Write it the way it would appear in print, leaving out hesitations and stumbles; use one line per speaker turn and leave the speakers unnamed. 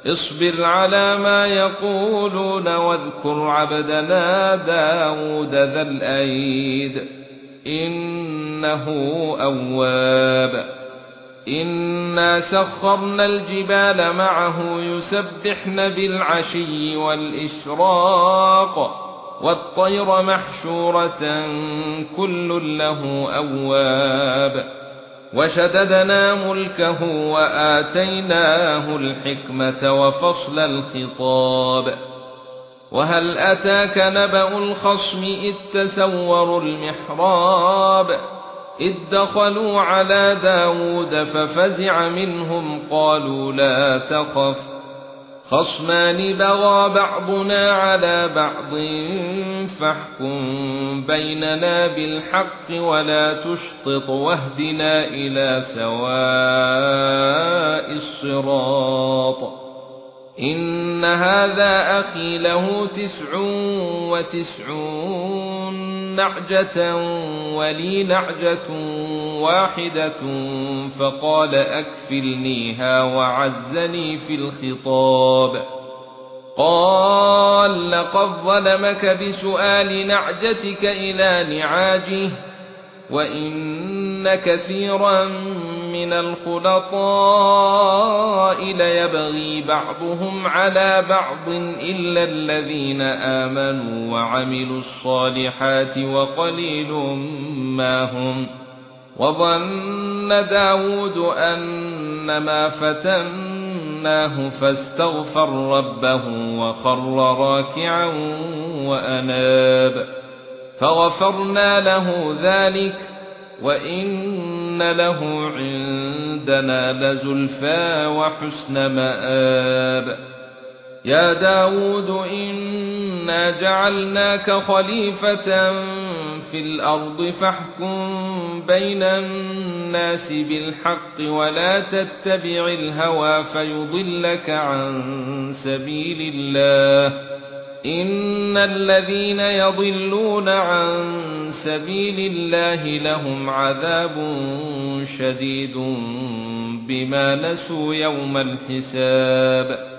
اصبر على ما يقولون واذكر عبدنا داود ذا الأيد إنه أواب. إنا سخرنا الجبال معه يسبحن بالعشي والإشراق والطير محشورة كل له أواب. وشددنا ملكه وآتيناه الحكمة وفصل الخطاب. وهل أتاك نبأ الخصم إذ تسوروا المحراب إذ دخلوا على داود ففزع منهم قالوا لا تخف خصمان بغى بعضنا على بعض فاحكم بيننا بالحق ولا تشطط واهدنا إلى سواء الصراط. إن هذا أخي له 99 نعجة ولي نعجة واحدة فقال أكفلنيها وعزني في الخطاب. قال لقد ظلمك بسؤال نعجتك إلى نعاجه وإن كثيرا من الخلطاء ليبغي بعضهم على بعض إلا الذين آمنوا وعملوا الصالحات وقليل ما هم. وظن داود أنما فتناه فاستغفر ربه وخر راكعا وأناب فغفرنا له ذلك وإن له عندنا لزلفى وحسن مآب. يا داود إنا جعلناك خليفة في الأرض فاحكم بين الناس بالحق ولا تتبع الهوى فيضلك عن سبيل الله. إن الذين يضلون عن سبيل الله لهم عذاب شديد بما نسوا يوم الحساب.